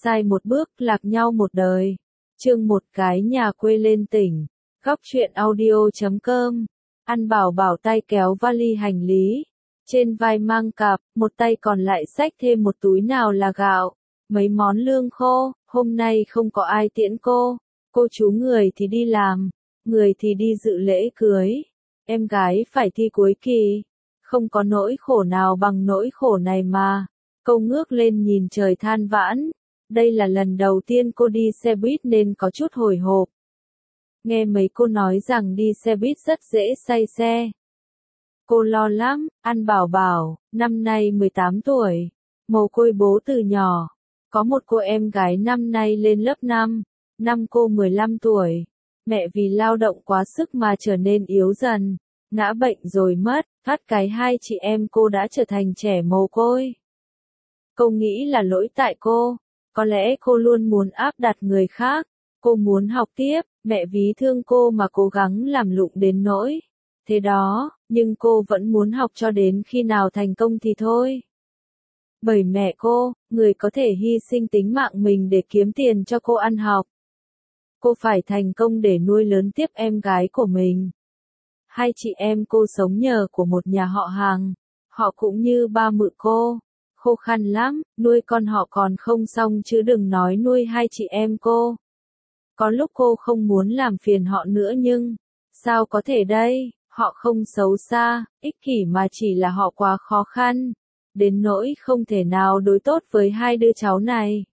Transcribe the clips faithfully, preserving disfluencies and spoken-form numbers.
sai một bước, lạc nhau một đời. Chương một cái nhà quê lên tỉnh. Góc truyện audio chấm com. Ăn bảo bảo tay kéo vali hành lý. Trên vai mang cặp, một tay còn lại xách thêm một túi nào là gạo, mấy món lương khô. Hôm nay không có ai tiễn cô. Cô chú người thì đi làm, người thì đi dự lễ cưới. Em gái phải thi cuối kỳ. Không có nỗi khổ nào bằng nỗi khổ này mà. Cô ngước lên nhìn trời than vãn. Đây là lần đầu tiên cô đi xe buýt nên có chút hồi hộp. Nghe mấy cô nói rằng đi xe buýt rất dễ say xe. Cô lo lắm. Ăn bảo bảo, năm nay mười tám tuổi, mồ côi bố từ nhỏ. Có một cô em gái năm nay lên lớp năm, năm cô mười lăm tuổi. Mẹ vì lao động quá sức mà trở nên yếu dần, ngã bệnh rồi mất, thoát cái hai chị em cô đã trở thành trẻ mồ côi. Cô nghĩ là lỗi tại cô, có lẽ cô luôn muốn áp đặt người khác, cô muốn học tiếp, mẹ ví thương cô mà cố gắng làm lụng đến nỗi. Thế đó, nhưng cô vẫn muốn học cho đến khi nào thành công thì thôi. Bởi mẹ cô, người có thể hy sinh tính mạng mình để kiếm tiền cho cô ăn học. Cô phải thành công để nuôi lớn tiếp em gái của mình. Hai chị em cô sống nhờ của một nhà họ hàng. Họ cũng như ba mụ cô. Khô khăn lắm, nuôi con họ còn không xong chứ đừng nói nuôi hai chị em cô. Có lúc cô không muốn làm phiền họ nữa nhưng, sao có thể đây, họ không xấu xa, ích kỷ mà chỉ là họ quá khó khăn. Đến nỗi không thể nào đối tốt với hai đứa cháu này.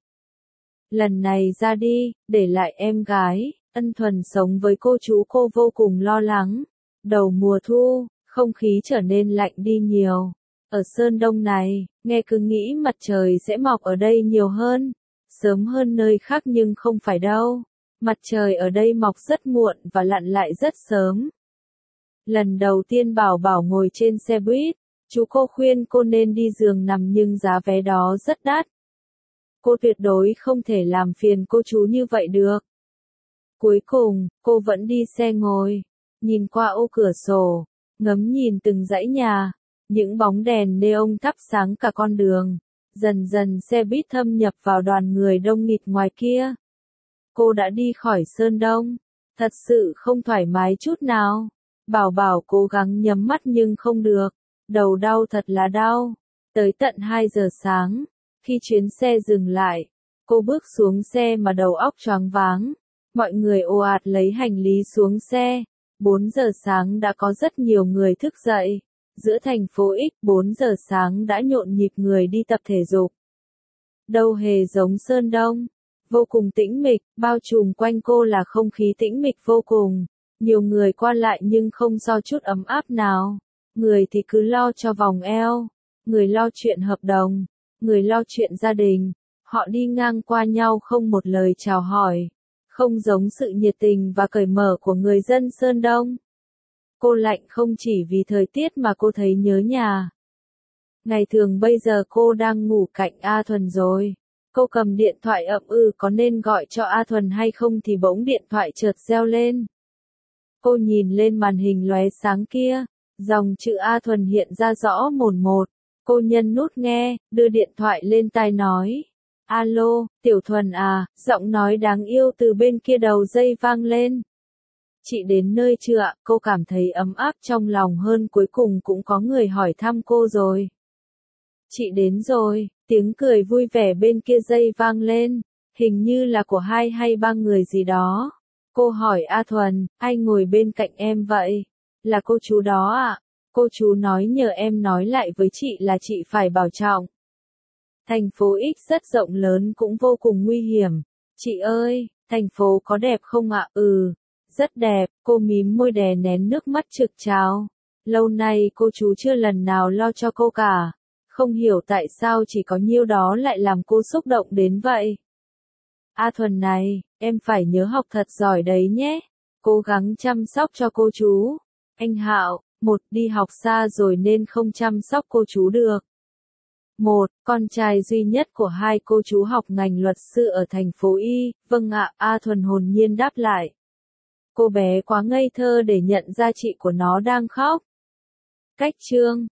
Lần này ra đi, để lại em gái, Ân Thuần sống với cô chú cô vô cùng lo lắng. Đầu mùa thu, không khí trở nên lạnh đi nhiều. Ở Sơn Đông này, nghe cứ nghĩ mặt trời sẽ mọc ở đây nhiều hơn, sớm hơn nơi khác nhưng không phải đâu. Mặt trời ở đây mọc rất muộn và lặn lại rất sớm. Lần đầu tiên Bảo Bảo ngồi trên xe buýt, chú cô khuyên cô nên đi giường nằm nhưng giá vé đó rất đắt. Cô tuyệt đối không thể làm phiền cô chú như vậy được. Cuối cùng, cô vẫn đi xe ngồi, nhìn qua ô cửa sổ, ngắm nhìn từng dãy nhà, những bóng đèn neon thắp sáng cả con đường. Dần dần xe buýt thâm nhập vào đoàn người đông nghịt ngoài kia. Cô đã đi khỏi Sơn Đông, thật sự không thoải mái chút nào. Bảo Bảo cố gắng nhắm mắt nhưng không được, đầu đau thật là đau. Tới tận hai giờ sáng, khi chuyến xe dừng lại, cô bước xuống xe mà đầu óc choáng váng. Mọi người ồ ạt lấy hành lý xuống xe. bốn giờ sáng đã có rất nhiều người thức dậy. Giữa thành phố X bốn giờ sáng đã nhộn nhịp người đi tập thể dục. Đâu hề giống Sơn Đông. Vô cùng tĩnh mịch, bao trùm quanh cô là không khí tĩnh mịch vô cùng. Nhiều người qua lại nhưng không so chút ấm áp nào. Người thì cứ lo cho vòng eo. Người lo chuyện hợp đồng. Người lo chuyện gia đình. Họ đi ngang qua nhau không một lời chào hỏi. Không giống sự nhiệt tình và cởi mở của người dân Sơn Đông. Cô lạnh không chỉ vì thời tiết mà cô thấy nhớ nhà. Ngày thường bây giờ cô đang ngủ cạnh A Thuần rồi. Cô cầm điện thoại ậm ừ có nên gọi cho A Thuần hay không thì bỗng điện thoại chợt reo lên. Cô nhìn lên màn hình lóe sáng kia, dòng chữ A Thuần hiện ra rõ mồn một. Cô nhấn nút nghe, đưa điện thoại lên tai nói. Alo, Tiểu Thuần à, giọng nói đáng yêu từ bên kia đầu dây vang lên. Chị đến nơi chưa ạ? Cô cảm thấy ấm áp trong lòng hơn, cuối cùng cũng có người hỏi thăm cô rồi. Chị đến rồi, tiếng cười vui vẻ bên kia dây vang lên, hình như là của hai hay ba người gì đó. Cô hỏi A Thuần, ai ngồi bên cạnh em vậy? Là cô chú đó ạ. À? Cô chú nói nhờ em nói lại với chị là chị phải bảo trọng. Thành phố X rất rộng lớn cũng vô cùng nguy hiểm. Chị ơi, thành phố có đẹp không ạ? Ừ, rất đẹp. Cô mím môi đè nén nước mắt trực trào. Lâu nay cô chú chưa lần nào lo cho cô cả. Không hiểu tại sao chỉ có nhiêu đó lại làm cô xúc động đến vậy. A Thuần này, em phải nhớ học thật giỏi đấy nhé. Cố gắng chăm sóc cho cô chú. Anh Hạo, một đi học xa rồi nên không chăm sóc cô chú được. Một, con trai duy nhất của hai cô chú học ngành luật sư ở thành phố Y. Vâng ạ, A Thuần hồn nhiên đáp lại. Cô bé quá ngây thơ để nhận ra chị của nó đang khóc. Cách chương